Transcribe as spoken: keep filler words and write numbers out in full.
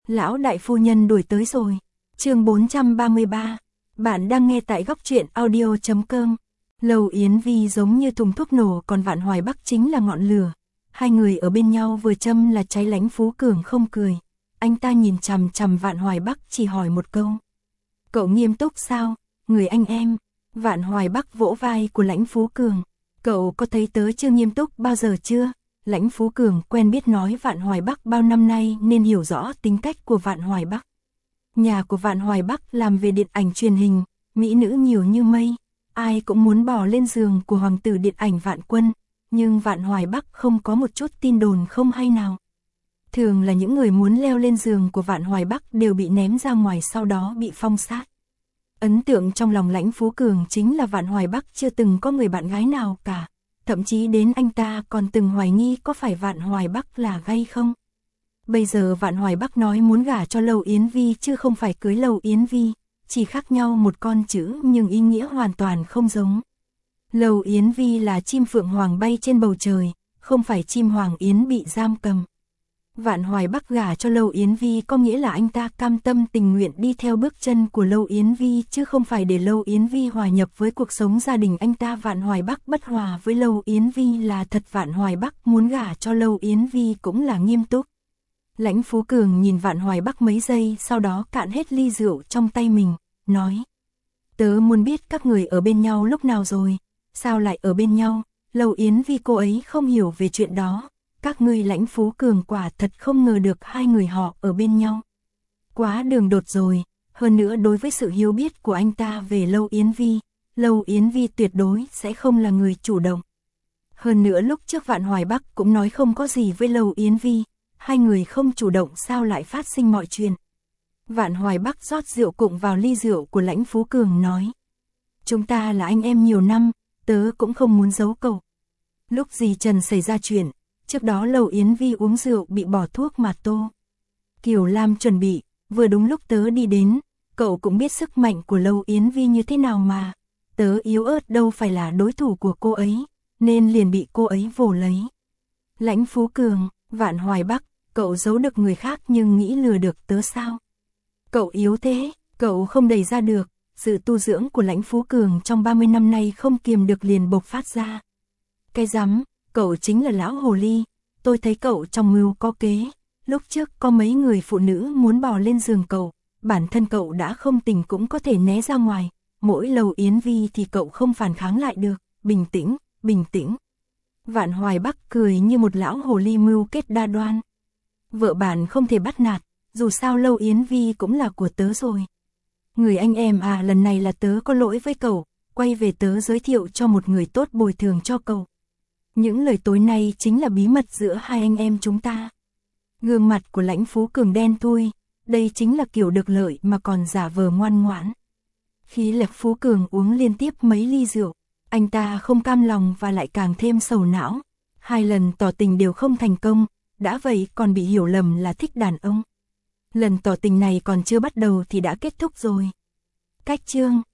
Lão đại phu nhân đuổi tới rồi. Chương bốn trăm ba mươi ba. Bạn đang nghe tại góc truyện audio chấm com. Lầu Yến Vi giống như thùng thuốc nổ, còn Vạn Hoài Bắc chính là ngọn lửa. Hai người ở bên nhau vừa châm là cháy. Lãnh Phú Cường không cười. Anh ta nhìn chằm chằm Vạn Hoài Bắc, chỉ hỏi một câu. Cậu nghiêm túc sao, người anh em? Vạn Hoài Bắc vỗ vai của Lãnh Phú Cường. Cậu có thấy tớ chưa nghiêm túc bao giờ chưa? Lãnh Phú Cường quen biết nói Vạn Hoài Bắc bao năm nay nên hiểu rõ tính cách của Vạn Hoài Bắc. Nhà của Vạn Hoài Bắc làm về điện ảnh truyền hình, mỹ nữ nhiều như mây, ai cũng muốn bò lên giường của hoàng tử điện ảnh Vạn Quân, nhưng Vạn Hoài Bắc không có một chút tin đồn không hay nào. Thường là những người muốn leo lên giường của Vạn Hoài Bắc đều bị ném ra ngoài, sau đó bị phong sát. Ấn tượng trong lòng Lãnh Phú Cường chính là Vạn Hoài Bắc chưa từng có người bạn gái nào cả, thậm chí đến anh ta còn từng hoài nghi có phải Vạn Hoài Bắc là gay không. Bây giờ Vạn Hoài Bắc nói muốn gả cho Lầu Yến Vi chứ không phải cưới Lầu Yến Vi, chỉ khác nhau một con chữ nhưng ý nghĩa hoàn toàn không giống. Lầu Yến Vi là chim phượng hoàng bay trên bầu trời, không phải chim hoàng yến bị giam cầm. Vạn Hoài Bắc gả cho Lầu Yến Vi có nghĩa là anh ta cam tâm tình nguyện đi theo bước chân của Lầu Yến Vi, chứ không phải để Lầu Yến Vi hòa nhập với cuộc sống gia đình anh ta. Vạn Hoài Bắc bất hòa với Lầu Yến Vi là thật. Vạn Hoài Bắc muốn gả cho Lầu Yến Vi cũng là nghiêm túc. Lãnh Phú Cường nhìn Vạn Hoài Bắc mấy giây, sau đó cạn hết ly rượu trong tay mình, nói. Tớ muốn biết các người ở bên nhau lúc nào rồi, sao lại ở bên nhau? Lầu Yến Vi cô ấy không hiểu về chuyện đó. Các ngươi. Lãnh Phú Cường quả thật không ngờ được hai người họ ở bên nhau. Quá đường đột rồi, hơn nữa đối với sự hiểu biết của anh ta về Lầu Yến Vi, Lầu Yến Vi tuyệt đối sẽ không là người chủ động. Hơn nữa lúc trước Vạn Hoài Bắc cũng nói không có gì với Lầu Yến Vi, hai người không chủ động sao lại phát sinh mọi chuyện. Vạn Hoài Bắc rót rượu cụng vào ly rượu của Lãnh Phú Cường nói. Chúng ta là anh em nhiều năm, tớ cũng không muốn giấu cậu. Lúc dì Trần xảy ra chuyện, trước đó Lầu Yến Vi uống rượu bị bỏ thuốc mà Tô Kiều Lam chuẩn bị, vừa đúng lúc tớ đi đến, cậu cũng biết sức mạnh của Lầu Yến Vi như thế nào mà, tớ yếu ớt đâu phải là đối thủ của cô ấy, nên liền bị cô ấy vồ lấy. Lãnh Phú Cường, Vạn Hoài Bắc, cậu giấu được người khác nhưng nghĩ lừa được tớ sao? Cậu yếu thế, cậu không đẩy ra được. Sự tu dưỡng của Lãnh Phú Cường trong ba mươi năm nay không kiềm được liền bộc phát ra. Cái rắm, cậu chính là lão hồ ly, tôi thấy cậu trong mưu có kế, lúc trước có mấy người phụ nữ muốn bò lên giường cậu, bản thân cậu đã không tình cũng có thể né ra ngoài, mỗi Lầu Yến Vi thì cậu không phản kháng lại được, bình tĩnh, bình tĩnh. Vạn Hoài Bắc cười như một lão hồ ly mưu kết đa đoan. Vợ bạn không thể bắt nạt, dù sao Lầu Yến Vi cũng là của tớ rồi. Người anh em à, lần này là tớ có lỗi với cậu, quay về tớ giới thiệu cho một người tốt bồi thường cho cậu. Những lời tối nay chính là bí mật giữa hai anh em chúng ta. Gương mặt của Lãnh Phú Cường đen thui, đây chính là kiểu được lợi mà còn giả vờ ngoan ngoãn. Khi Lãnh Phú Cường uống liên tiếp mấy ly rượu, anh ta không cam lòng và lại càng thêm sầu não. Hai lần tỏ tình đều không thành công, đã vậy còn bị hiểu lầm là thích đàn ông. Lần tỏ tình này còn chưa bắt đầu thì đã kết thúc rồi. Cách chương